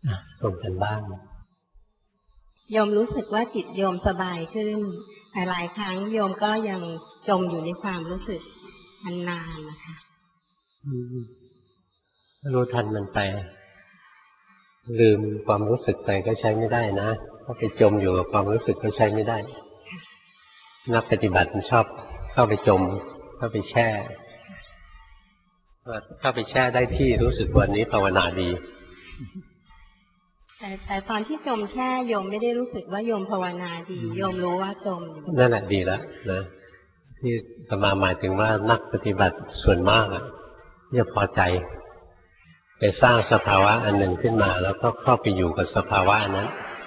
ส่งกันบ้างโยมรู้สึกว่าจิตโยมสบายขึ้นหลายครั้งโยมก็ยังจมอยู่ในความรู้สึกนานๆนะคะรู้ทันมันไปลืมความรู้สึกไปก็ใช้ไม่ได้นะถ้าไปจมอยู่กับความรู้สึกก็ใช้ไม่ได้นักปฏิบัติมันชอบเข้าไปจมเข้าไปแช่เข้าไปแช่ได้ที่รู้สึกวันนี้ภาวนาดีแต่ตอนที่จมแช่โยมไม่ได้รู้สึกว่าโยมภาวนาดีโยมรู้ว่าจมนั่นแหละดีแล้วนะที่อาตมาหมายถึงว่านักปฏิบัติส่วนมากจะพอใจไปสร้างสภาวะอันหนึ่งขึ้นมาแล้วก็เข้าไปอยู่กับสภาวะนั้น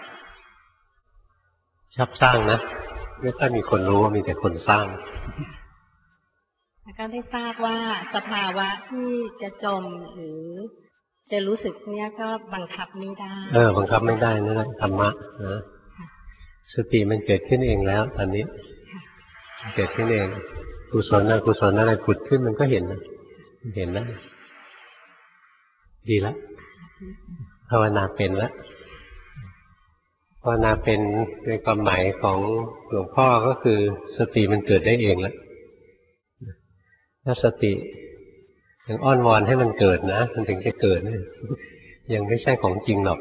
ชอบสร้างนะไม่ค่อยมีคนรู้ว่ามีแต่คนสร้างแล้วก็ได้ทราบว่าสภาวะที่จะจมหรือจะรู้สึกเนี้ยก็บังคับไม่ได้บังคับไม่ได้นั่นแหละธรรมะนะสติมันเกิดขึ้นเองแล้วตอนนี้เกิดขึ้นเองกุศลอกุศลอะไรผุดขึ้นมันก็เห็นนะดีแล้วภาวนาเป็นแล้วภาวนาเป็นในความหมายของหลวงพ่อก็คือสติมันเกิดได้เองแล้วถ้าสติยังอ้อนวอนให้มันเกิดนะมันถึงจะเกิดยังไม่ใช่ของจริงหรอก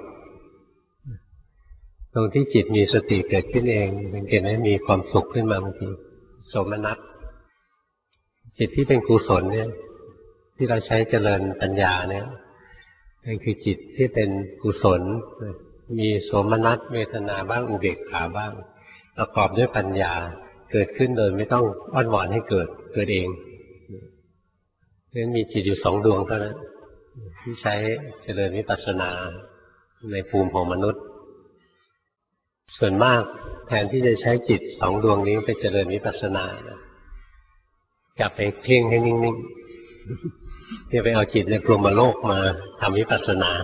ตรงที่จิตมีสติเกิดขึ้นเองมันเกิดให้มีความสุขขึ้นมาบางทีโสมนัสจิตที่เป็นกุศลเนี่ยที่เราใช้เจริญปัญญาเนี่ยนั่นคือจิตที่เป็นกุศลมีโสมนัสเวทนาบ้างอุเบกขาบ้างประกอบด้วยปัญญาเกิดขึ้นโดยไม่ต้องอ้อนวอนให้เกิดเองเพราะฉะนั้นมีจิตอยู่2 ดวงเท่านั้นที่ใช้เจริญวิปัสสนาในภูมิของมนุษย์ส่วนมากแทนที่จะใช้จิต2 ดวงนี้ไปเจริญวิปัสสนาจับไปเพ่งให้นิ่งๆจะไปเอาจิตในพรหมโลกมาทำวิปัสสนา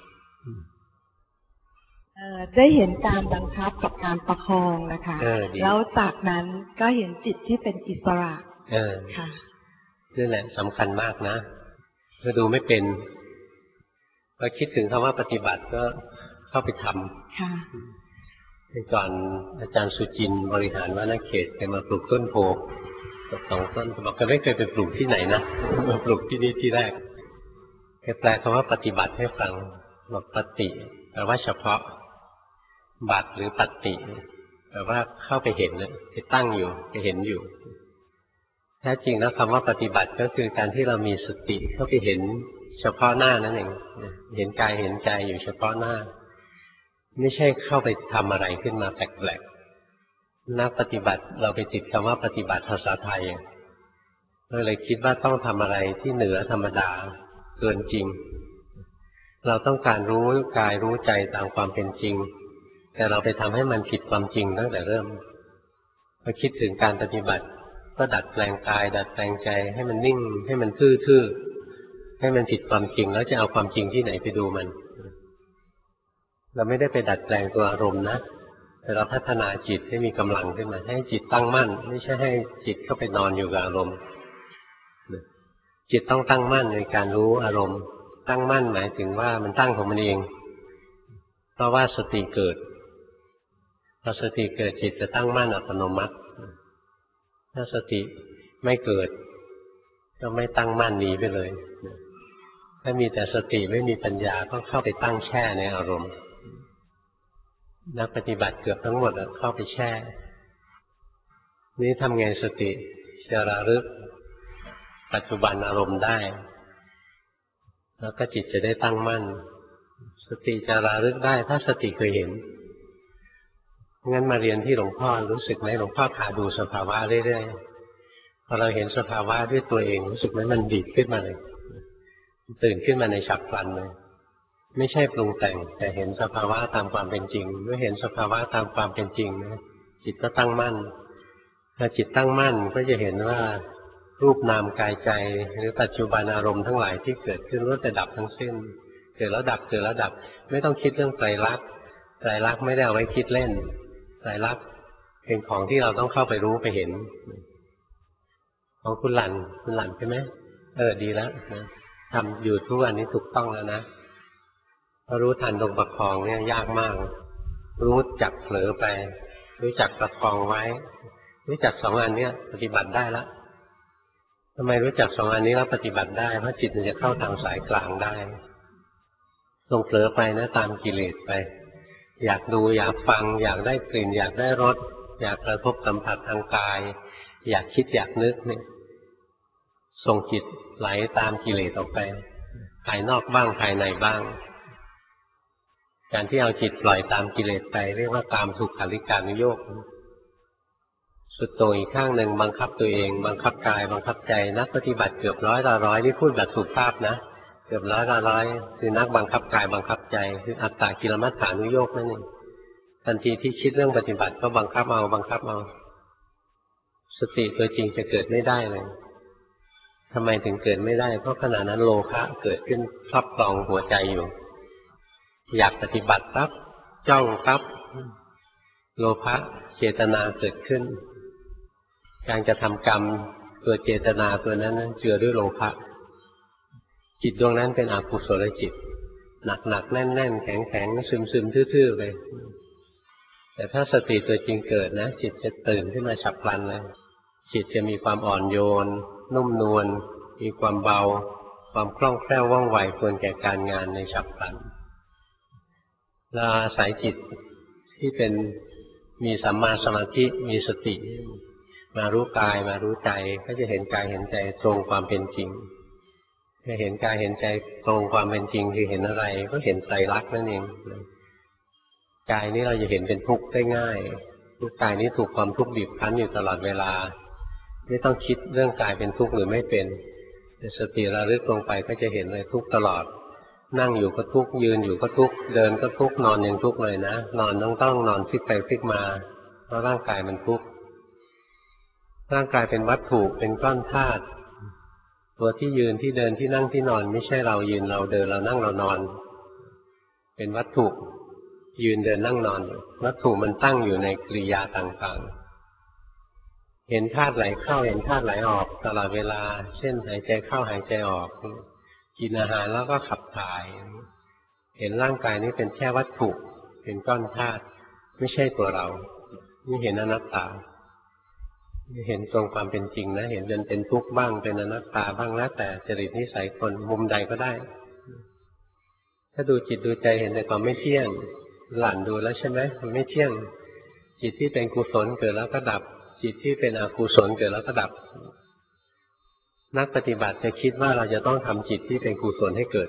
ได้เห็นการบังคับกับการประคองนะคะแล้วจากนั้นก็เห็นจิตที่เป็นอิสระค่ะนี่แหละสำคัญมากนะถ้าดูไม่เป็นพอคิดถึงคำว่าปฏิบัติก็เข้าไปทำก่อนอาจารย์สุจินต์บริหารวณเขตไปมาปลูกต้นโพกับ2 ต้นบอกก็ไม่เคยไปปลูกที่ไหนนะมาปลูกที่นี่ที่แรกแกแปลคำว่าปฏิบัติให้ฟังบอกปฏิแปลว่าเฉพาะบัติหรือปฏิแปลว่าเข้าไปเห็นนะไปตั้งอยู่ไปเห็นอยู่แท้จริงแล้วคำว่าปฏิบัติก็คือการที่เรามีสติเข้าไปเห็นเฉพาะหน้านั่นเองเห็นกายเห็นใจอยู่เฉพาะหน้าไม่ใช่เข้าไปทำอะไรขึ้นมาแปลกๆนักปฏิบัติเราไปติดคำว่าปฏิบัติภาษาไทยเราเลยคิดว่าต้องทำอะไรที่เหนือธรรมดาเกินจริงเราต้องการรู้กายรู้ใจตามความเป็นจริงแต่เราไปทำให้มันผิดความจริงตั้งแต่เริ่มพอคิดถึงการปฏิบัติก็ดัดแปลงกายดัดแปลงใจให้มันนิ่งให้มันทื่อๆให้มันผิดความจริงแล้วจะเอาความจริงที่ไหนไปดูมันเราไม่ได้ไปดัดแปลงตัวอารมณ์นะแต่เราพัฒนาจิตให้มีกำลังขึ้นมาให้จิตตั้งมั่นไม่ใช่ให้จิตเข้าไปนอนอยู่กับอารมณ์จิตต้องตั้งมั่นในการรู้อารมณ์ตั้งมั่นหมายถึงว่ามันตั้งของมันเองเพราะว่าสติเกิดพอสติเกิดจิตจะตั้งมั่นอัตโนมัติถ้าสติไม่เกิดก็ไม่ตั้งมั่นหนีไปเลยถ้ามีแต่สติไม่มีปัญญาก็เข้าไปตั้งแช่ในอารมณ์นักปฏิบัติเกือบทั้งหมดเข้าไปแช่นี้ทำไงสติจะระลึกปัจจุบันอารมณ์ได้แล้วก็จิตจะได้ตั้งมั่นสติจะระลึกได้ถ้าสติเคยเห็นงั้นมาเรียนที่หลวงพ่อรู้สึกไหมหลวงพ่อพาดูสภาวะเรื่อยๆพอเราเห็นสภาวะด้วยตัวเองรู้สึกไหมมันดีขึ้นมาเลยตื่นขึ้นมาในฉับพลันเลยไม่ใช่ปรุงแต่งแต่เห็นสภาวะตามความเป็นจริงเมื่อเห็นสภาวะตามความเป็นจริงนะจิตก็ตั้งมั่นถ้าจิตตั้งมั่นก็จะเห็นว่ารูปนามกายใจหรือปัจจุบันอารมณ์ทั้งหลายที่เกิดขึ้นล้วนแต่ดับทั้งสิ้นเกิดแล้วดับเกิดแล้วดับไม่ต้องคิดเรื่องไตรลักษณ์ไตรลักษณ์ไม่ได้เอาไว้คิดเล่นไตรลักษณ์เป็นของที่เราต้องเข้าไปรู้ไปเห็นของคุณหลั่นใช่ไหมดีแล้วนะทำอยู่ทุกวันนี้ถูกต้องแล้วนะภรู้ทันตรงประคองเนี่ยยากมากรู้จักเผลอไปรู้จักประคองไว้รู้จักสองอันเนี้ยปฏิบัติได้แล้วทำไมรู้จักสองอันนี้แล้วปฏิบัติได้เพราะจิตมันจะเข้าทางสายกลางได้ลงเผลอไปนะตามกิเลสไปอยากดูอยากฟังอยากได้กลิ่นอยากได้รสอยากกระทบสัมผัสทางกายอยากคิดอยากนึกเนี่ยส่งจิตไหลตามกิเลสออกไปภายนอกบ้างภายในบ้างการที่เอาจิตปล่อยตามกิเลสไปเรียกว่าตามสุขาริการุโยคสุดโต่งอีกข้างหนึ่งบังคับตัวเองบังคับกายบังคับใจนักปฏิบัติเกือบร้อยละร้อยนี่พูดแบบสุภาพนะเกือบร้อยละร้อยคือนักบังคับกายบังคับใจคืออัตตกิลมัฏฐานุโยคนั่นเองทันทีที่คิดเรื่องปฏิบัติก็บังคับเอาบังคับเอาสติตัวจริงจะเกิดไม่ได้เลยทำไมถึงเกิดไม่ได้เพราะขณะนั้นโลภะเกิดขึ้นครอบครองหัวใจอยู่อยากปฏิบัติปั๊บจ้องปั๊บโลภะเจตนาเกิดขึ้นการกระทำกรรมตัวเจตนาตัวนั้นเจือด้วยโลภะจิตดวงนั้นเป็นอกุศลจิตหนักๆแน่นๆแข็งๆซึมๆทื่อๆไปแต่ถ้าสติตัวจริงเกิดนะจิตจะตื่นขึ้นมาฉับพลันเลยจิตจะมีความอ่อนโยนนุ่มนวลมีความเบาความคล่องแคล่วว่องไวควรแก่การงานในฉับพลันเราอาศัยจิตที่เป็นมีสัมมาสมาธิมีสติมารู้กายมารู้ใจก็จะเห็นกายเห็นใจตรงความเป็นจริงจะเห็นกายเห็นใจตรงความเป็นจริงคือเห็นอะไรก็เห็นไตรลักษณ์นั่นเองกายนี้เราจะเห็นเป็นทุกข์ได้ง่ายทุกกายนี้ถูกความทุกข์บีบคั้นอยู่ตลอดเวลาไม่ต้องคิดเรื่องกายเป็นทุกข์หรือไม่เป็นแต่สติระลึกลงไปก็จะเห็นเลยทุกข์ตลอดนั่งอยู่ก็ทุกข์ยืนอยู่ก็ทุกข์เดินก็ทุกข์นอนยังทุกข์เลยนะนอนต้องนอนพลิกไปพลิกมาเพราะร่างกายมันทุกข์ร่างกายเป็นวัตถุเป็นก้อนธาตุตัวที่ยืนที่เดินที่นั่งที่นอนไม่ใช่เรายืนเราเดินเรานั่งเรานอนเป็นวัตถุยืนเดินนั่งนอนวัตถุมันตั้งอยู่ในกิริยาต่างๆเห็นธาตุไหลเข้าเห็นธาตุไหลออกตลอดเวลาเช่นหายใจเข้าหายใจออกกินอาหารแล้วก็ขับถ่ายเห็นร่างกายนี้เป็นแค่วัตถุเป็นก้อนธาตุไม่ใช่ตัวเรานี่เห็นอนัตตาเห็นตรงความเป็นจริงนะเห็นจนเป็นทุกข์บ้างเป็นอนัตตาบ้างแล้วแต่จริตนิสัยคนมุมใดก็ได้ถ้าดูจิตดูใจเห็นแต่ความไม่เที่ยงหลั่นดูแล้วใช่ไหมมันไม่เที่ยงจิตที่เป็นกุศลเกิดแล้วก็ดับจิตที่เป็นอกุศลเกิดแล้วก็ดับนักปฏิบัติจะคิดว่าเราจะต้องทำจิตที่เป็นกุศลให้เกิด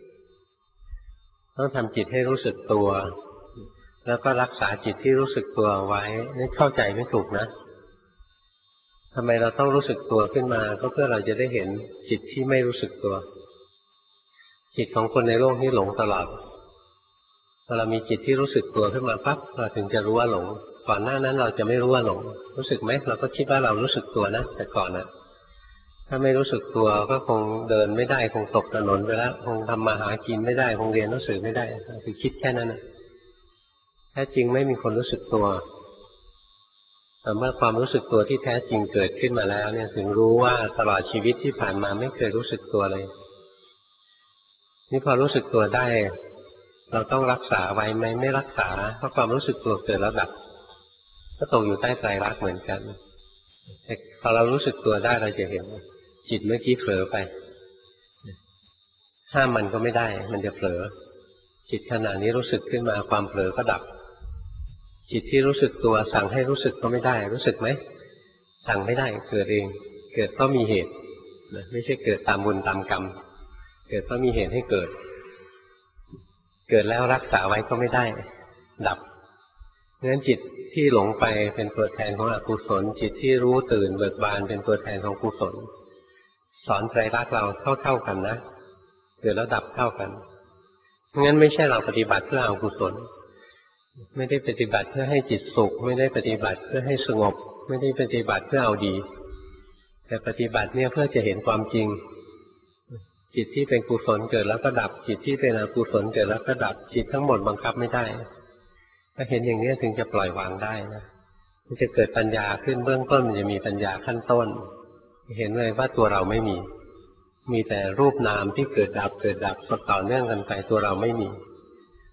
ต้องทำจิตให้รู้สึกตัวแล้วก็รักษาจิตที่รู้สึกตัวไว้นี่เข้าใจไม่ถูกนะทำไมเราต้องรู้สึกตัวขึ้นมาก็เพื่อเราจะได้เห็นจิตที่ไม่รู้สึกตัวจิตของคนในโลกนี้หลงตลอดพอเรามีจิตที่รู้สึกตัวขึ้นมาปั๊บเราถึงจะรู้ว่าหลงก่อนหน้านั้นเราจะไม่รู้ว่าหลงรู้สึกไหมเราก็คิดว่าเรารู้สึกตัวนะแต่ก่อนนะถ้าไม่รู้สึกตัวก็คงเดินไม่ได้คงตกถนนไปแล้วคงทำมาหากินไม่ได้คงเรียนหนังสือไม่ได้คือคิดแค่นั้นนะแท้จริงไม่มีคนรู้สึกตัวแต่เมื่อความรู้สึกตัวที่แท้จริงเกิดขึ้นมาแล้วเนี่ยถึงรู้ว่าตลอดชีวิตที่ผ่านมาไม่เคยรู้สึกตัวเลยนี่พอรู้สึกตัวได้เราต้องรักษาไว้ไหมไม่รักษาเพราะความรู้สึกตัวเกิดแล้วดับก็ตกอยู่ใต้ไตรลักษณ์เหมือนกันแต่พอเรารู้สึกตัวได้เราจะเห็นจิตเมื่อกี้เผลอไปห้ามมันก็ไม่ได้มันจะเผลอจิตขณะนี้รู้สึกขึ้นมาความเผลอก็ดับจิตที่รู้สึกตัวสั่งให้รู้สึกก็ไม่ได้รู้สึกไหมสั่งไม่ได้เกิดเองเกิดเพราะมีเหตุไม่ใช่เกิดตามบุญตามกรรมเกิดเพราะมีเหตุให้เกิดเกิดแล้วรักษาไว้ก็ไม่ได้ดับงั้นจิตที่หลงไปเป็นตัวแทนของอกุศลจิตที่รู้ตื่นเบิกบานเป็นตัวแทนของกุศลสอนไตรลักษณ์เราเท่ากันนะเกิดแล้วดับเท่ากันงั้นไม่ใช่เราปฏิบัติเพื่อเอากุศลไม่ได้ปฏิบัติเพื่อให้จิตสุขไม่ได้ปฏิบัติเพื่อให้สงบไม่ได้ปฏิบัติเพื่อเอาดีแต่ปฏิบัติเนี่ยเพื่อจะเห็นความจริงจิตที่เป็นกุศลเกิดแล้วก็ดับจิตที่เป็นอกุศลเกิดแล้วก็ดับจิตทั้งหมดบังคับไม่ได้ถ้าเห็นอย่างนี้ถึงจะปล่อยวางได้นะมันจะเกิดปัญญาขึ้นเบื้องต้นมันจะมีปัญญาขั้นต้นเห็นเลยว่าตัวเราไม่มีแต่รูปนามที่เกิดดับต่อเนื่องกันไปตัวเราไม่มี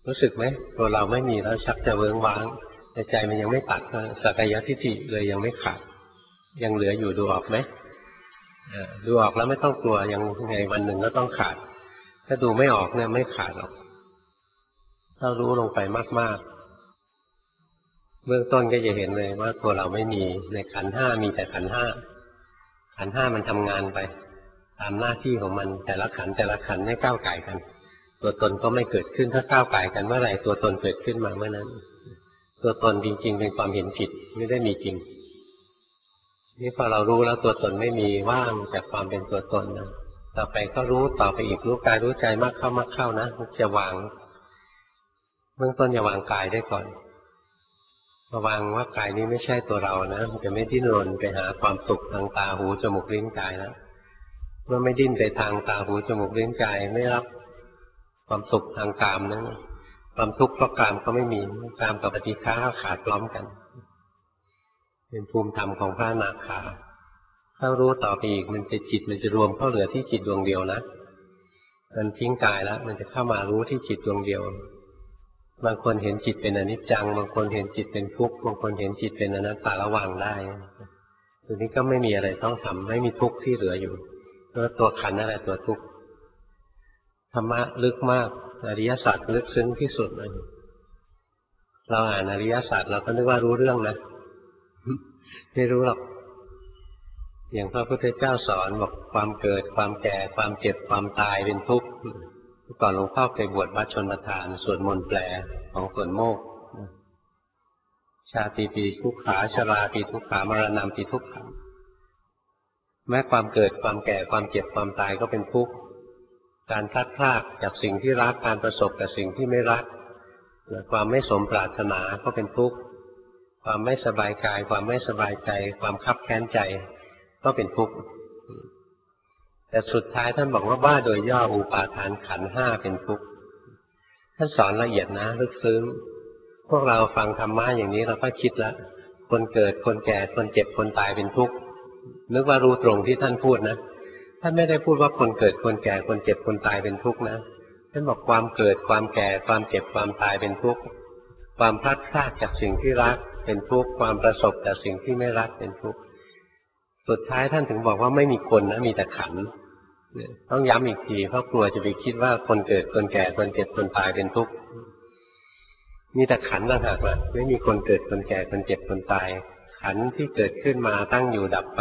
รู้สึกไหมตัวเราไม่มีแล้วชักจะเวิ้งว้างแต่ใจมันยังไม่ตัดสักกายทิฏฐิเลยยังไม่ขาดยังเหลืออยู่ดูออกไหมดูออกแล้วไม่ต้องกลัวยังไงวันหนึ่งก็ต้องขาดถ้าดูไม่ออกเนี่ยไม่ขาดหรอกถ้ารู้ลงไปมากๆเบื้องต้นก็จะเห็นเลยว่าตัวเราไม่มีในขันธ์ห้ามีแต่ขันธ์ห้าขันธ์ห้ามันทำงานไปตามหน้าที่ของมันแต่ละขันธ์ไม่ก้าวไก่กันตัวตนก็ไม่เกิดขึ้นถ้าก้าวไก่กันเมื่อไหร่ตัวตนเกิดขึ้นมาเมื่อนั้นตัวตนจริงๆเป็นความเห็นผิดไม่ได้มีจริงนี่พอเรารู้แล้วตัวตนไม่มีว่างจากความเป็นตัวตนนะต่อไปก็รู้ต่อไปอีกรู้กายรู้ใจมากเข้านะจะวางเบื้องต้นอย่าวางกายได้ก่อนระวังว่ากายนี้ไม่ใช่ตัวเรานะมันจะไม่ดิ้นรนไปหาความสุขทางตาหูจมูกลิ้นกายแล้วเมื่อไม่ดิ้นไปทางตาหูจมูกลิ้นกายไม่รับความสุขทางกามนั้นความทุกข์เพราะกามก็ไม่มีกามกับปฏิฆาขาดพร้อมกันเป็นภูมิธรรมของพระอนาคาถ้ารู้ต่อไปอีกมันจะจิตมันจะรวมเข้าเหลือที่จิตดวงเดียวนะมันทิ้งกายแล้วมันจะเข้ามารู้ที่จิตดวงเดียวบางคนเห็นจิตเป็นอนิจจังบางคนเห็นจิตเป็นทุกข์บางคนเห็นจิตเป็นอนัตตาระวางได้ตัวนี้ก็ไม่มีอะไรต้องทำไม่มีทุกข์ที่เหลืออยู่เพราะตัวขันธ์นั่นแหละตัวทุกข์ธรรมะลึกมากอริยสัจลึกซึ้งที่สุดเลยเราอ่านอริยสัจเราก็นึกว่ารู้เรื่องนะไม่รู้หรอกอย่างพระพุทธเจ้าสอนบอกความเกิดความแก่ความเจ็บความตายเป็นทุกข์ก่อนหลวงพ่อไปบวชวัดชนประทานสวดมนต์แปลของส่วนโมกข์ชาติปีทุกขาชราปีทุกขามรณะปีทุกขังแม้ความเกิดความแก่ความเจ็บความตายก็เป็นทุกข์การพลัดพรากจากสิ่งที่รักการประสบกับสิ่งที่ไม่รักความไม่สมปรารถนาก็เป็นทุกข์ความไม่สบายกายความไม่สบายใจความคับแค้นใจก็เป็นทุกข์แต่สุดท้ายท่านบอกว่าโดยย่ออุปาทานขันธ์ห้าเป็นทุกข์ท่านสอนละเอียดนะลึกซึ้งพวกเราฟังธรรมะอย่างนี้เราก็คิดแล้วคนเกิดคนแก่คนเจ็บคนตายเป็นทุกข์นึกว่ารู้ตรงที่ท่านพูดนะท่านไม่ได้พูดว่าคนเกิดคนแก่คนเจ็บคนตายเป็นทุกข์นะท่านบอกความเกิดความแก่ความเจ็บความตายเป็นทุกข์ความพลัดพรากจากสิ่งที่รักเป็นทุกข์ความประสบจากสิ่งที่ไม่รักเป็นทุกข์สุดท้ายท่านถึงบอกว่าไม่มีคนนะมีแต่ขันธ์ต้องย้ำอีกทีเพราะกลัวจะไปคิดว่าคนเกิดคนแก่คนเจ็บคนตายเป็นทุกข์มีแต่ขันธ์ต่างหากนะไม่มีคนเกิดคนแก่คนเจ็บคนตายขันธ์ที่เกิดขึ้นมาตั้งอยู่ดับไป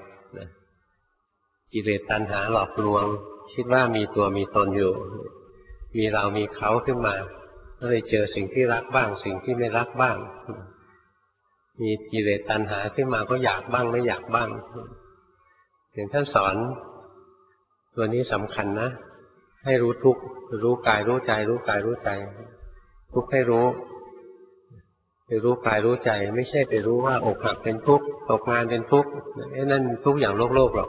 กิเลสตัณหาหลอกลวงคิดว่ามีตัวมีตนอยู่มีเรามีเขาขึ้นมาก็เลยเจอสิ่งที่รักบ้างสิ่งที่ไม่รักบ้างมีกิเลสตัณหาขึ้นมาก็อยากบ้างไม่อยากบ้างอย่างท่านสอนตัวนี้สำคัญนะให้รู้ทุกข์รู้กายรู้ใจรู้กายรู้ใจทุกข์ให้รู้ไปรู้กายรู้ใจไม่ใช่ไปรู้ว่าอกหักเป็นทุกข์ตกงานเป็นทุกข์นั่นทุกข์อย่างโลกหรอก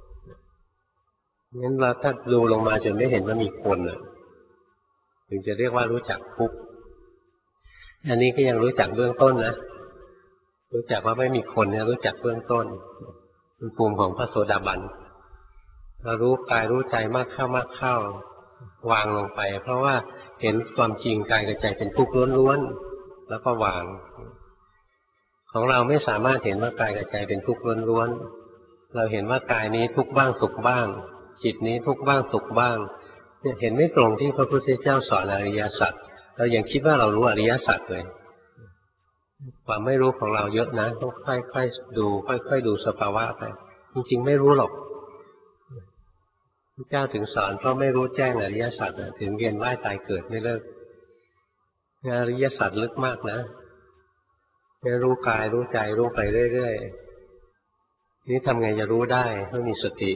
งั้นเราถ้าดูลงมาจนไม่เห็นว่ามีคนถึงจะเรียกว่ารู้จักทุกข์อันนี้ก็ยังรู้จักเบื้องต้นนะรู้จักว่าไม่มีคนเนี่ยรู้จักเบื้องต้นเป็นภูมิของพระโสดาบันเรารู้กายรู้ใจมากเข้าวางลงไปเพราะว่าเห็นความจริงกายกับใจเป็นทุกข์ล้วนๆแล้วก็วางของเราไม่สามารถเห็นว่ากายกับใจเป็นทุกข์ล้วนๆเราเห็นว่ากายนี้ทุกข์บ้างสุขบ้างจิตนี้ทุกข์บ้างสุขบ้างเห็นไม่ตรงที่พระพุทธเจ้าสอนอริยสัจเรายังคิดว่าเรารู้อริยสัจเลยความไม่รู้ของเราเยอะนะต้องค่อยๆดูค่อยๆดูสภาวะไปจริงๆไม่รู้หรอกพระเจ้าถึงสอนเพราะไม่รู้แจ้งอริยสัจถึงเวียนว่ายตายเกิดไม่เลิกอริยสัจลึกมากนะให้รู้กายรู้ใจรู้ไปเรื่อยๆนี่ทำไงจะรู้ได้ต้องมีสติ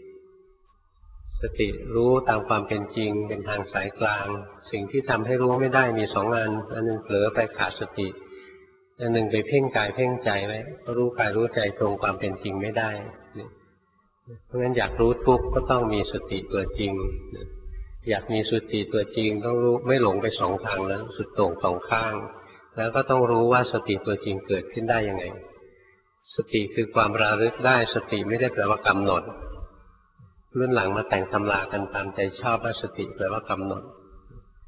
รู้ตามความเป็นจริงเป็นทางสายกลางสิ่งที่ทำให้รู้ไม่ได้มีสองอันหนึ่งเผลอไปขาดสติอันหนึ่งไปเพ่งกายเพ่งใจไว้ก็รู้กายรู้ใจตรงความเป็นจริงไม่ได้เพราะงั้นอยากรู้ทุกข์ก็ต้องมีสติตัวจริงอยากมีสติตัวจริงต้องรู้ไม่หลงไปสองทางแล้วสุดโต่งสองข้างแล้วก็ต้องรู้ว่าสติตัวจริงเกิดขึ้นได้ยังไงสติคือความระลึกได้สติไม่ได้แปลว่ากำหนดรุ่นหลังมาแต่งตำรากันตามใจชอบว่าสติแปลว่ากำหนด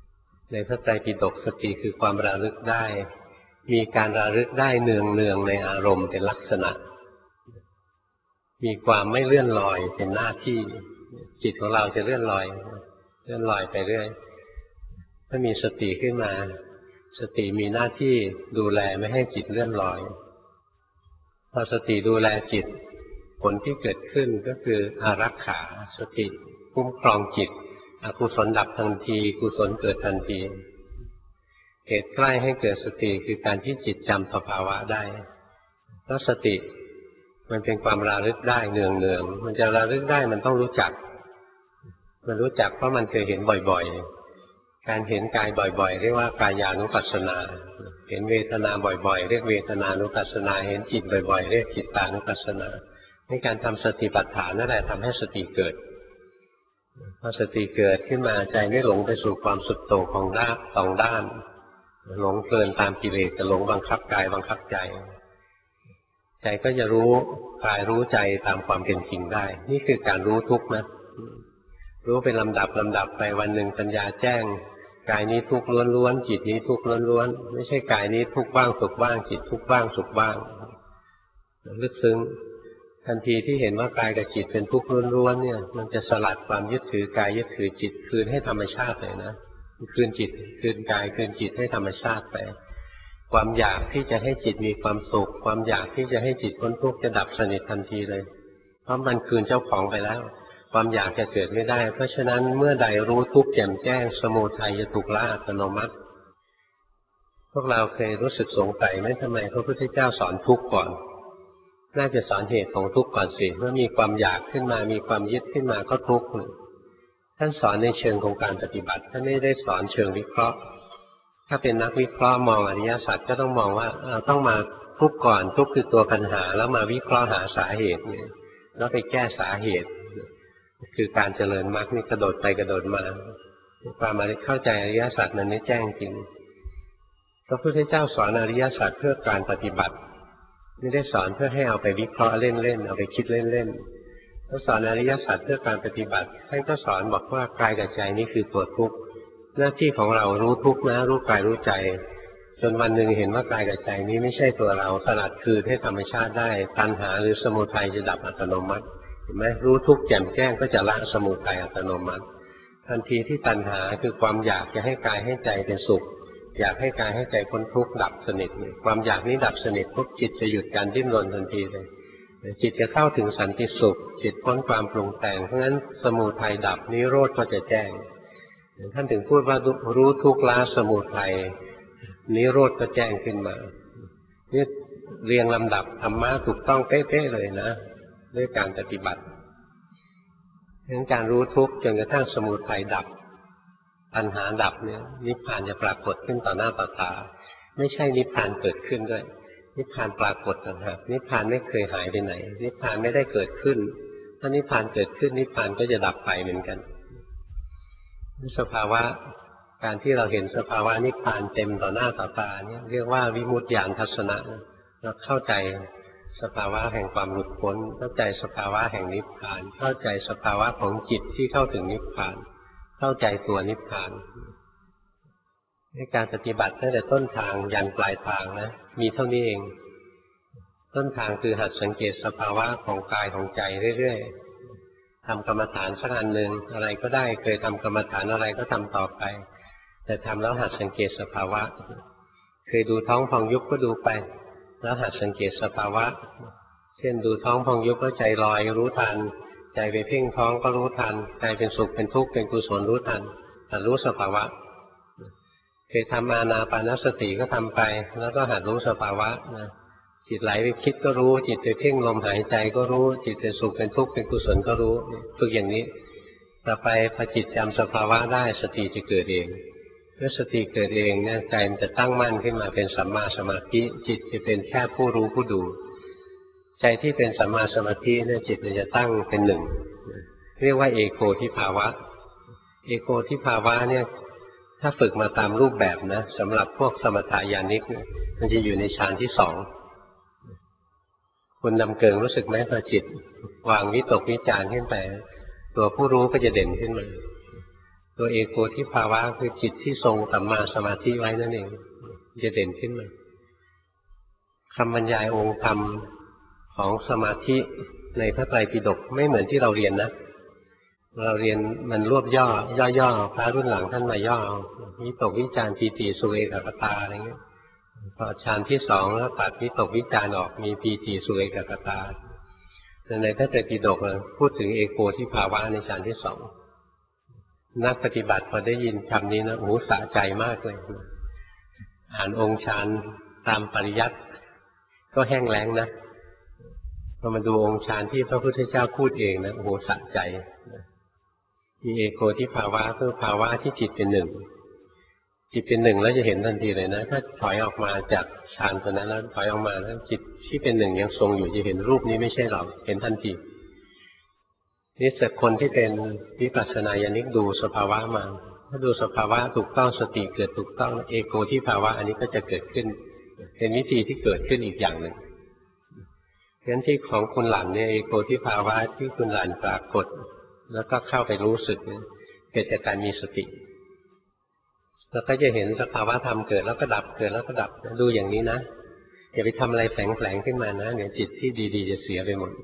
ในพระไตรปิฎกสติคือความระลึกได้มีการระลึกได้เนืองๆในอารมณ์เป็นลักษณะมีความไม่เลื่อนลอยเป็นหน้าที่จิตของเราจะเลื่อนลอยไปเรื่อยถ้ามีสติขึ้นมาสติมีหน้าที่ดูแลไม่ให้จิตเลื่อนลอยพอสติดูแลจิตผลที่เกิดขึ้นก็คืออารักขาสติคุ้มครองจิตอกุศลดับทันทีกุศลเกิดทันทีเหตุใกล้ให้เกิดสติคือการที่จิตจำสภาวะได้เพราะสติมันเป็นความระลึกได้เนืองๆมันจะระลึกได้มันต้องรู้จักมันรู้จักเพราะมันเคยเห็นบ่อยๆการเห็นกายบ่อยๆเรียกว่ากายานุปัสสนาเห็นเวทนาบ่อยๆเรียกเวทนานุปัสสนาเห็นจิตบ่อยๆเรียกจิตตานุปัสสนาในการทำสติปัฏฐานนั่นแหละทำให้สติเกิดพอสติเกิดขึ้นมาใจไม่หลงไปสู่ความสุดโต่งของสองด้านหลงเพลินตามกิเลสจะหลงบังคับกายบังคับใจใจก็จะรู้กายรู้ใจตามความเป็นจริงได้นี่คือการรู้ทุกข์นะรู้เป็นลำดับไปวันหนึ่งปัญญาแจ้งกายนี้ทุกข์ล้วนๆจิตนี้ทุกข์ล้วนๆไม่ใช่กายนี้ทุกข์บ้างสุขบ้างจิตทุกข์บ้างสุขบ้างลึกซึ้งทันทีที่เห็นว่ากายกับจิตเป็นทุกข์ล้วนๆเนี่ยมันจะสลัดความยึดถือกายยึดถือจิตคืนให้ธรรมชาติเลยนะคืนจิตคืนกายคืนจิตให้ธรรมชาติไปความอยากที่จะให้จิตมีความสุขความอยากที่จะให้จิตพ้นทุกข์จะดับสนิททันทีเลยเพราะมันคืนเจ้าของไปแล้วความอยากจะเกิดไม่ได้เพราะฉะนั้นเมื่อใดรู้ทุกข์แจ่มแจ้งสมุทัยจะถูกละอัตโนมัติพวกเราเคยรู้สึกสงสัยไหมทำไมพระพุทธเจ้าสอนทุกข์ก่อนน่าจะสอนเหตุของทุกข์ก่อนสิเมื่อมีความอยากขึ้นมามีความยึดขึ้นมาก็ทุกข์ท่านสอนในเชิงของการปฏิบัติท่านไม่ได้สอนเชิงวิเคราะห์ถ้าเป็นนักวิเคราะห์มองอริยสัจก็ต้องมองว่าเราต้องมาทุกข์ก่อนทุกข์คือตัวปัญหาแล้วมาวิเคราะห์หาสาเหตุแล้วไปแก้สาเหตุคือการเจริญมรรคนี่กระโดดไปกระโดดมาความมาเข้าใจอริยสัจมันไม่แจ้งจริงพระพุทธเจ้าสอนอริยสัจเพื่อการปฏิบัติไม่ได้สอนเพื่อให้เอาไปวิเคราะห์เล่นๆเอาไปคิดเล่นๆถ้าสอนอริยสัจเพื่อการปฏิบัติท่านก็สอนบอกว่ากายกับใจนี้คือตัวทุกข์หน้าที่ของเรารู้ทุกข์นะรู้กายรู้ใจจนวันหนึ่งเห็นว่ากายกับใจนี้ไม่ใช่ตัวเราสลัดคืนให้ธรรมชาติได้ตัณหาหรือสมุทัยจะดับอัตโนมัติเห็นไหมรู้ทุกข์แจ่มแจ้งก็จะละสมุทัยอัตโนมัติทันทีที่ตัณหาคือความอยากจะให้กายให้ใจเป็นสุขอยากให้กายให้ใจพ้นทุกข์ดับสนิทความอยากนี้ดับสนิทปุ๊บจิตจะหยุดการดิ้นรนทันทีเลยจิตจะเข้าถึงสันติสุขจิตพ้นความปรุงแต่งเพราะฉะนั้นสมุทัยดับนิโรธก็จะแจ้งท่านถึงพูดว่ารู้ทุกข์ละสมุทัยนิโรธก็แจ้งขึ้นมานี่เรียงลำดับธรรมะถูกต้องเป๊ะๆเลยนะด้วยการปฏิบัติงั้นการรู้ทุกข์จนกระทั่งสมุทัยดับปัญหาดับเนี่ยนิพพานจะปรากฏขึ้นต่อหน้าต่อตาไม่ใช่นิพพานเกิดขึ้นด้วยนิพพานปรากฏต่างหากนิพพานไม่เคยหายไปไหนนิพพานไม่ได้เกิดขึ้นถ้านิพพานเกิดขึ้นนิพพานก็จะดับไปเหมือนกันสภาวะการที่เราเห็นสภาวะนิพพานเต็มต่อหน้าต่อตาเนี่ยเรียกว่าวิมุตติญาณทัศนะเราเข้าใจสภาวะแห่งความหลุดพ้นเข้าใจสภาวะแห่งนิพพานเข้าใจสภาวะของจิตที่เข้าถึงนิพพานเข้าใจตัวนิพพานในการปฏิบัติตั้งแต่ต้นทางยันปลายทางนะมีเท่านี้เองต้นทางคือหัดสังเกตสภาวะของกายของใจเรื่อยๆทำกรรมฐานสักอันหนึ่งอะไรก็ได้เคยทำกรรมฐานอะไรก็ทำต่อไปแต่ทำแล้วหัดสังเกตสภาวะเคยดูท้องพองยุบก็ดูไปแล้วหัดสังเกตสภาวะเช่นดูท้องพองยุบแล้วใจลอยรู้ทันใจไปเพ่งท้องก็รู้ทันใจเป็นสุขเป็นทุกข์เป็นกุศลรู้ทันหัดรู้สภาวะเคยทำอานาปานสติก็ทำไปแล้วก็หัดรู้สภาวะนะจิตไหลไปคิดก็รู้จิตไปเพ่งลมหายใจก็รู้จิตเป็นสุขเป็นทุกข์เป็นกุศลก็รู้ฝึกอย่างนี้ต่อไปพอจิตจำสภาวะได้สติจะเกิดเองเมื่อสติเกิดเองเนี่ยใจมันจะตั้งมั่นขึ้นมาเป็นสัมมาสมาธิจิตจะเป็นแค่ผู้รู้ผู้ดูใจที่เป็นสัมมาสมาธิเนี่ยจิตจะตั้งเป็นหนึ่งเรียกว่าเอโกทิภาวะเอโกทิภาวะเนี่ยถ้าฝึกมาตามรูปแบบนะสำหรับพวกสมถญาณิกมันจะอยู่ในฌานที่สองคุณดำเกิงรู้สึกไหมพอจิตวางวิตกวิจารขึ้นไปตัวผู้รู้ก็จะเด่นขึ้นมาตัวเอโกทิภาวะคือจิตที่ทรงสัมมาสมาธิไว้นั่นเองจะเด่นขึ้นมาคำบรรยายองค์ธรรมของสมาธิในพระไตรปิฎกไม่เหมือนที่เราเรียนนะเราเรียนมันรวบย่อพระรุ่นหลังท่านมาย่อวิตกวิจารปีติสุขเอกคตาอะไรเงี้ยพอฌานที่สองแล้วตัดวิตกวิจารออกมีปีติสุขเอกคตาในพระไตรปิฎกพูดถึงเอโกทิภาวะในฌานที่สองนักปฏิบัติพอได้ยินคำนี้นะโอ้สะใจมากเลยอ่านองค์ฌานตามปริยัติก็แห้งแล้งนะพอมาดูองค์ฌานที่พระพุทธเจ้าพูดเองนะโอ้โหสะใจมีเอโกทิภาวะคือภาวะที่จิตเป็นหนึ่งจิตเป็นหนึ่งแล้วจะเห็นทันทีเลยนะถ้าถอยออกมาจากฌานตัวนั้นแล้วถอยออกมาแล้วจิตที่เป็นหนึ่งยังทรงอยู่จะเห็นรูปนี้ไม่ใช่เราเห็นทันทีนี่แต่คนที่เป็นวิปัสสนาญาณิกดูสภาวะมาถ้าดูสภาวะถูกต้องสติเกิดถูกต้องเอโกทิภาวะอันนี้ก็จะเกิดขึ้นเป็นวิธีที่เกิดขึ้นอีกอย่างหนึ่งเพราะฉะนั้นที่ของคุณหลันเนี่ยเอโกทิภาวะที่คุณหลันปรากฏแล้วก็เข้าไปรู้สึกเกิดจากการมีสติแล้วก็จะเห็นสภาวะธรรมเกิดแล้วก็ดับเกิดแล้วก็ดับดูอย่างนี้นะอย่าไปทำอะไรแฝงขึ้นมานะเดี๋ยวจิตที่ดีๆจะเสียไปหมด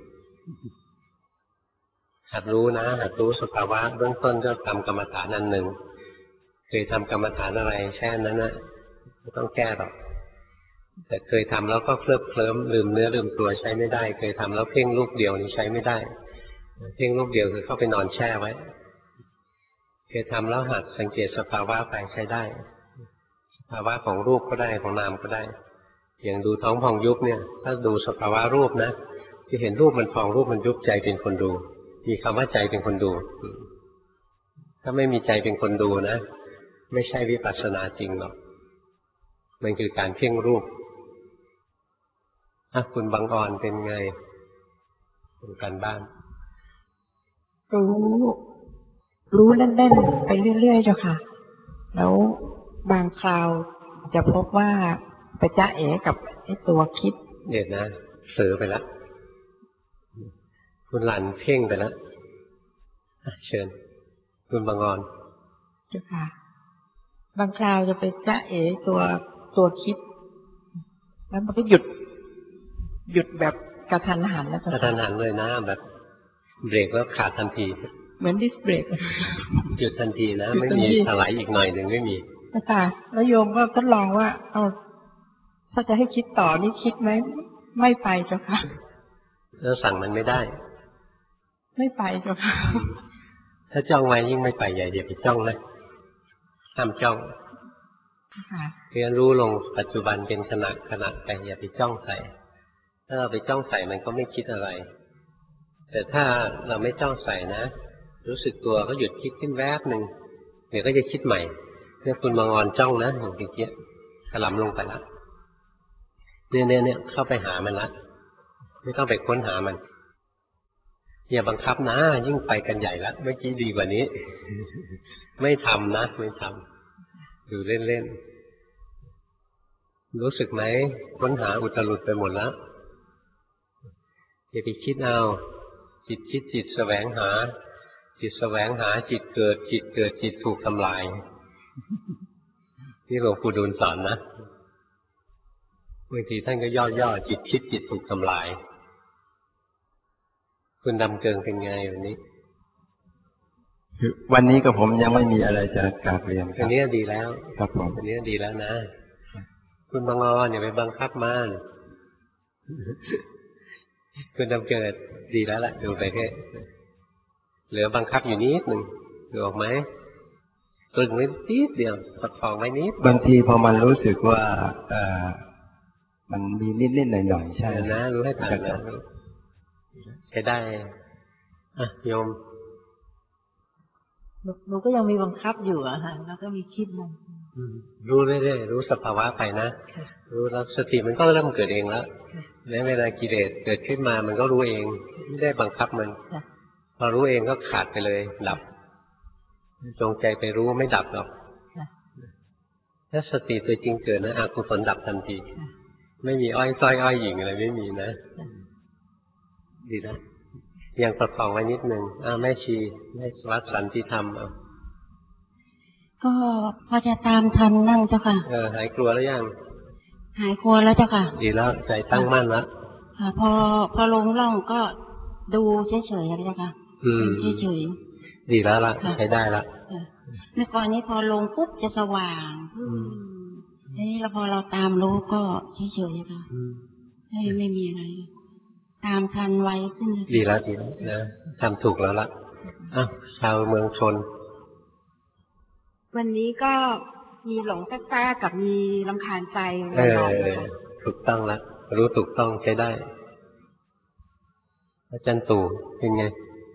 หัดรู้นะหัดรู้สภาวะเบื้องต้นก็ทำกรรมฐานอันหนึ่งเคยทำกรรมฐานอะไรแค่นั้นนะไม่ต้องแก้หรอกแต่เคยทำแล้วก็เคลิบเคลิ้มลืมเนื้อลืมตัวใช้ไม่ได้เคยทำแล้วเพ่งลูกเดียวนี่ใช้ไม่ได้เพ่งลูกเดียวคือเข้าไปนอนแช่ไว้เคยทำแล้วหัดสังเกตสภาวะไปใช้ได้สภาวะของรูปก็ได้ของนามก็ได้อย่างดูท้องพองยุบเนี่ยถ้าดูสภาวะรูปนะที่เห็นรูปมันพองรูปมันยุบใจเป็นคนดูมีคำว่าใจเป็นคนดูถ้าไม่มีใจเป็นคนดูนะไม่ใช่วิปัสสนาจริงหรอกมันคือการเพ่งรูปคุณบางอ่อนเป็นไงเป็นการบ้านรู้เล่นๆไปเรื่อยๆเจ้าค่ะแล้วบางคราวจะพบว่าไปจ๊ะเอ๋กับไอ้ตัวคิดเด็ดนะเสือไปแล้วคุณหลั่นเพ่งไปแล้วเชิญคุณบางอ่อนเจ้าค่ะบางคราวจะไปจ๊ะเอ๋ตัวคิดแล้วมันก็หยุดแบบกระทันหันแล้วกระทันหันเลยนะแบบเบรกแล้วขาดทันทีเหมือนดิสเบรกหยุดทันทีนะไม่มีถลายอีกหน่อยหนึ่งไม่มีค่ะแล้วโยมก็ทดลองว่าถ้าจะให้คิดต่อนี่คิดไหมไม่ไปเจ้าค่ะแล้วสั่งมันไม่ได้ไม่ไปเจ้าค่ะถ้าจ้องไว้ยิ่งไม่ไปอย่าไปจ้องนะห้ามจ้องเรียนรู้ลงปัจจุบันเป็นขณะไปอย่าไปจ้องใส่ถ้าเราไปจ้องใส่มันก็ไม่คิดอะไรแต่ถ้าเราไม่จ้องใส่นะรู้สึกตัวก็หยุดคิดขึ้นแวบหนึ่งเดี๋ยวก็จะคิดใหม่เนี่ยคุณมางอนจ้องนะอย่างเงี้ยถลำลงไปละเนี่ยเข้าไปหามันละไม่ต้องไปค้นหามันอย่าบังคับนะยิ่งไปกันใหญ่ละเมื่อกี้ดีกว่านี้ไม่ทำนะไม่ทำดูเล่นๆรู้สึกไหมค้นหาอุตรุดไปหมดแล้วอย่าไปคิดเอาจิตคิดจิตแสวงหาจิตแสวงหาจิตเกิดจิตถูกทำลายนี่หลวงปู่ดูลสอนนะบางทีท่านก็ย่อจิตคิดจิตถูกทำลายคุณดำเกิงเป็นไงวันนี้กับผมยังไม่มีอะไรจะกราบเรียนอันนี้ดีแล้วครับผมอันนี้ดีแล้วนะคุณบางออย่าไปบังคับมันคุณดำเกิดดีแล้วล่ะดูไปแค่เหลือบังคับอยู่นิดหนึ่งดูออกไหมตึงนิดเดียวประคองไว้นิดบางทีพอมันรู้สึกว่ามันมีนิดหน่อยใช่นะรู้ให้ทันนะใช้ได้โยมหนูก็ยังมีบังคับอยู่อะฮะแล้วก็มีคิดมันรู้เรื่อยๆรู้สภาวะไปนะรู้แล้วสติมันก็เริ่มเกิดเองแล้วแล้วเวลากิเลสเกิดขึ้นมามันก็รู้เองไม่ได้บังคับมันพอรู้เองก็ขาดไปเลยดับจงใจไปรู้ไม่ดับหรอกถ้าสติตัวจริงเกิดนะอกุศลดับทันทีไม่มีอ้อยต้อยอ้อยหญิงอะไรไม่มีนะดีนะยังประคองไว้นิดนึงแม่ชีแม่วัดสันติธรรมก็พอจะตามทันนั่งเจ้าค่ะหายกลัวแล้วยังหายกลัวแล้วเจ้าค่ะดีแล้วใจตั้งมั่นแล้วค่ะพอลงล่องก็ดูเฉยๆเจ้าค่ะเฉยๆดีแล้วล่ะใช้ได้ละเมื่อก่อนนี้พอลงปุ๊บจะสว่างทีนี้เราพอเราตามรู้ก็เฉยๆค่ะไม่มีอะไรตามทันไวขึ้นดีแล้วดีแล้วนะทำถูกแล้วล่ะชาวเมืองชนวันนี้ก็มีหลงแทรกกับมีรำคาญใจถูกต้องแล้วรู้ถูกต้องใช้ได้อาจารย์ตู่เป็นไง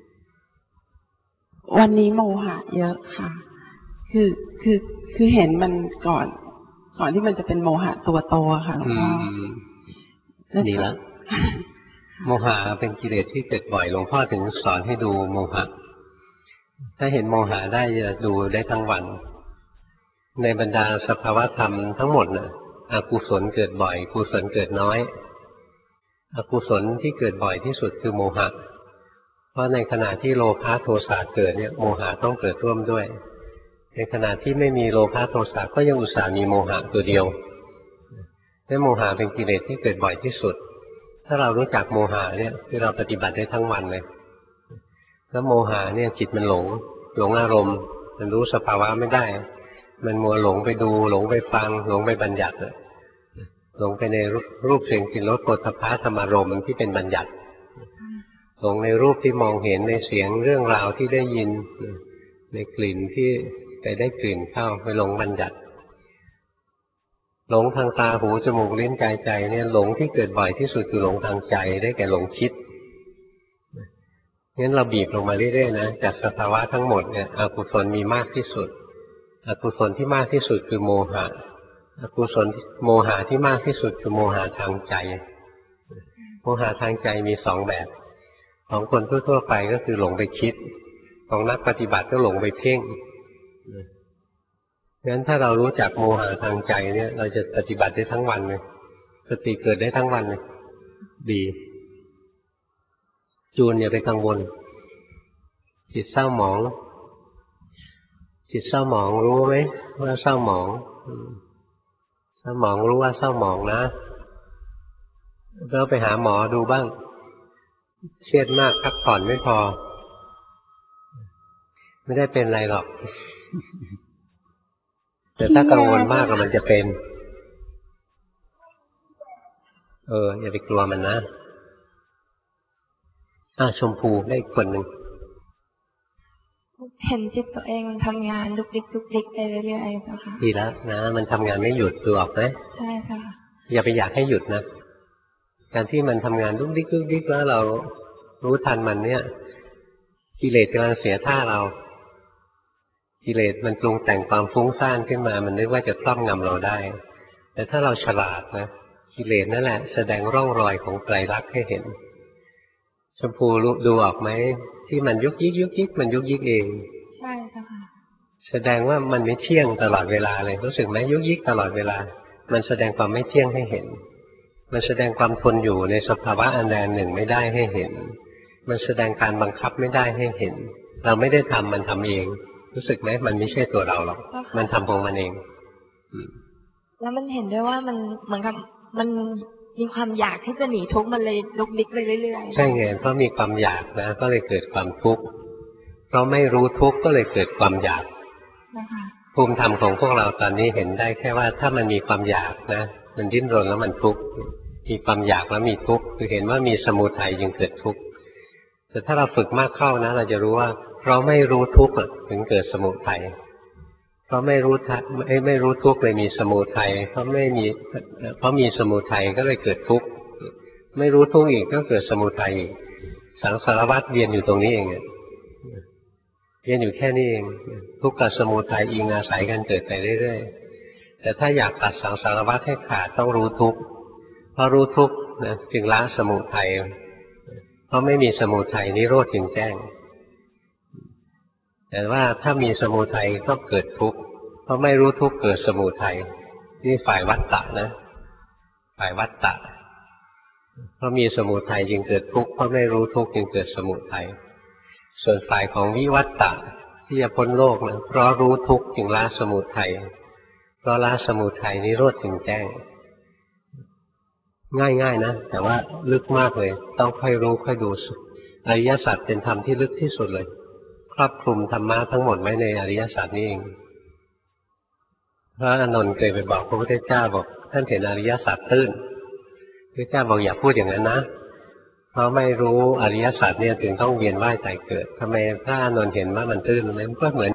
วันนี้โมหะเยอะค่ะคือเห็นมันก่อนที่มันจะเป็นโมหะตัวโตค่ะหลวงพ่อดีแล้วโมหะเป็นกิเลสที่เกิดบ่อยหลวงพ่อถึงสอนให้ดูโมหะถ้าเห็นโมหะได้จะดูได้ทั้งวันในบรรดาสภาวะธรรมทั้งหมดน่ะอกุศลเกิดบ่อยกุศลเกิดน้อยอกุศลที่เกิดบ่อยที่สุดคือโมหะเพราะในขณะที่โลภะโทสะเกิดเนี่ยโมหะต้องเกิดร่วมด้วยในขณะที่ไม่มีโลภะโทสะก็ยังอุตส่าห์มีโมหะตัวเดียวและโมหะเป็นกิเลสที่เกิดบ่อยที่สุดถ้าเรารู้จักโมหะเนี่ยคือเราปฏิบัติได้ทั้งวันเลยแล้วโมหะเนี่ยจิตมันหลงอารมณ์มันรู้สภาวะไม่ได้มันมัวหลงไปดูหลงไปฟังหลงไปบัญญัติหลงไปในรูปเสียงกลิ่นรสโผฏฐัพพะธรรมารมณ์ที่เป็นบัญญัติหลงในรูปที่มองเห็นในเสียงเรื่องราวที่ได้ยินในกลิ่นที่ไปได้กลิ่นเข้าไปหลงบัญญัติหลงทางตาหูจมูกลิ้นกายใจเนี่ยหลงที่เกิดบ่อยที่สุดคือหลงทางใจได้แก่หลงคิดงั้นเราบีบลงมาเรื่อยๆนะจากสภาวะทั้งหมดเนี่ยอกุศลมีมากที่สุดอกุศลที่มากที่สุดคือโมหะอกุศลโมหะที่มากที่สุดคือโมหะทางใจโมหะทางใจมีสองแบบของคนทั่วๆไปก็คือหลงไปคิดของนักปฏิบัติก็หลงไปเพ่งงั้นถ้าเรารู้จักโมหะทางใจเนี่ยเราจะปฏิบัติได้ทั้งวันเลยสติเกิดได้ทั้งวันเลยดีจูนอย่าไปกังวลจิตเศร้าหมองจิตเศร้าหมองรู้ไหมว่าเศร้าหมองเศร้าหมองรู้ว่าเศร้าหมองนะแล้วไปหาหมอดูบ้างเครียดมากพักผ่อนไม่พอไม่ได้เป็นไรหรอกแต่ถ้ากังวลมากมันจะเป็นอย่าไปกลัวมันนะชมพูได้คนหนึ่งเห็นจิตตัวเองมันทำงานลุกดิ๊กลุกดิ๊กไปเรื่อยๆค่ะดีแล้วนะมันทำงานไม่หยุดดูออกไหมใช่ค่ะอย่าไปอยากให้หยุดนะการที่มันทำงานลุกดิ๊กลุกดิ๊กแล้วเรารู้ทันมันเนี่ยกิเลสกำลังเสียท่าเรากิเลสมันปรุงแต่งความฟุ้งซ่านขึ้นมามันนึกว่าจะครอบงำเราได้แต่ถ้าเราฉลาดนะกิเลสนั่นแหละแสดงร่องรอยของไตรลักษณ์ให้เห็นชมพูดูออกไหมที่มันยุกยิกยุกยิกมันยุกยิกเองใช่ค่ะแสดงว่ามันไม่เที่ยงตลอดเวลาเลยรู้สึกไหมยุกยิกตลอดเวลามันแสดงความไม่เที่ยงให้เห็นมันแสดงความทนอยู่ในสภาวะอันใดหนึ่งไม่ได้ให้เห็นมันแสดงการบังคับไม่ได้ให้เห็นเราไม่ได้ทำมันทำเองรู้สึกไหมมันไม่ใช่ตัวเราหรอกมันทำของมันเองแล้วมันเห็นด้วยว่ามันเหมือนกับมันมีความอยากที่จะหนีทุกข์มันเลยลุกดิ๊กไปเรื่อยๆใช่ไงเพราะมีความอยากนะก็เลยเกิดความทุกข์เพราะไม่รู้ทุกข์ก็เลยเกิดความอยากภูมิธรรมของพวกเราตอนนี้เห็นได้แค่ว่าถ้ามันมีความอยากนะมันดิ้นรนแล้วมันทุกข์มีความอยากแล้วมีทุกข์คือเห็นว่ามีสมุทัยจึงเกิดทุกข์แต่ถ้าเราฝึกมากเข้านะเราจะรู้ว่าเพราะไม่รู้ทุกข์ถึงเกิดสมุทัยเพราะไม่รู้ทุกข์เลยมีสมุทัยเพราะมีสมุทัยก็เลยเกิดทุกข์ไม่รู้ทุกข์อีกก็เกิดสมุทัยอีกสังสารวัฏเวียนอยู่ตรงนี้เองเวียนอยู่แค่นี้เองทุกข์กับสมุทัยอิงอาศัยกันเกิดไปเรื่อยๆแต่ถ้าอยากตัดสังสารวัฏให้ขาดต้องรู้ทุกข์เพราะรู้ทุกข์นะจึงละสมุทัยเพราะไม่มีสมุทัยนิโรธจึงแจ้งแต่ว่าถ้ามีสมุทัยก็เกิดทุกข์เพราะไม่รู้ทุกข์เกิดสมุทัยนี่ฝ่ายวัฏฏะนะฝ่ายวัฏฏะเพราะมีสมุทัยจึงเกิดทุกข์เพราะไม่รู้ทุกข์จึงเกิดสมุทัยส่วนฝ่ายของวิวัฏฏะที่จะพ้นโลกนะเพราะรู้ทุกข์จึงละสมุทัยเพราะละสมุทัยนิโรธจึงแจ้งง่ายๆนะแต่ว่าลึกมากเลยต้องค่อยรู้ค่อยดูอริยสัจเป็นธรรมที่ลึกที่สุดเลยครอบคลุมธรรมะทั้งหมดไว้ในอริยสัจนี่เองพระอานนท์เคยไปบอกพระพุทธเจ้าบอกท่านเห็นอริยสัจตื้นพระเจ้าบอกอย่าพูดอย่างนั้นนะเพราะไม่รู้อริยสัจเนี่ยถึงต้องเวียนว่ายตายเกิดทำไมพระอานนท์เห็นว่ามันตื้นมันก็เหมือน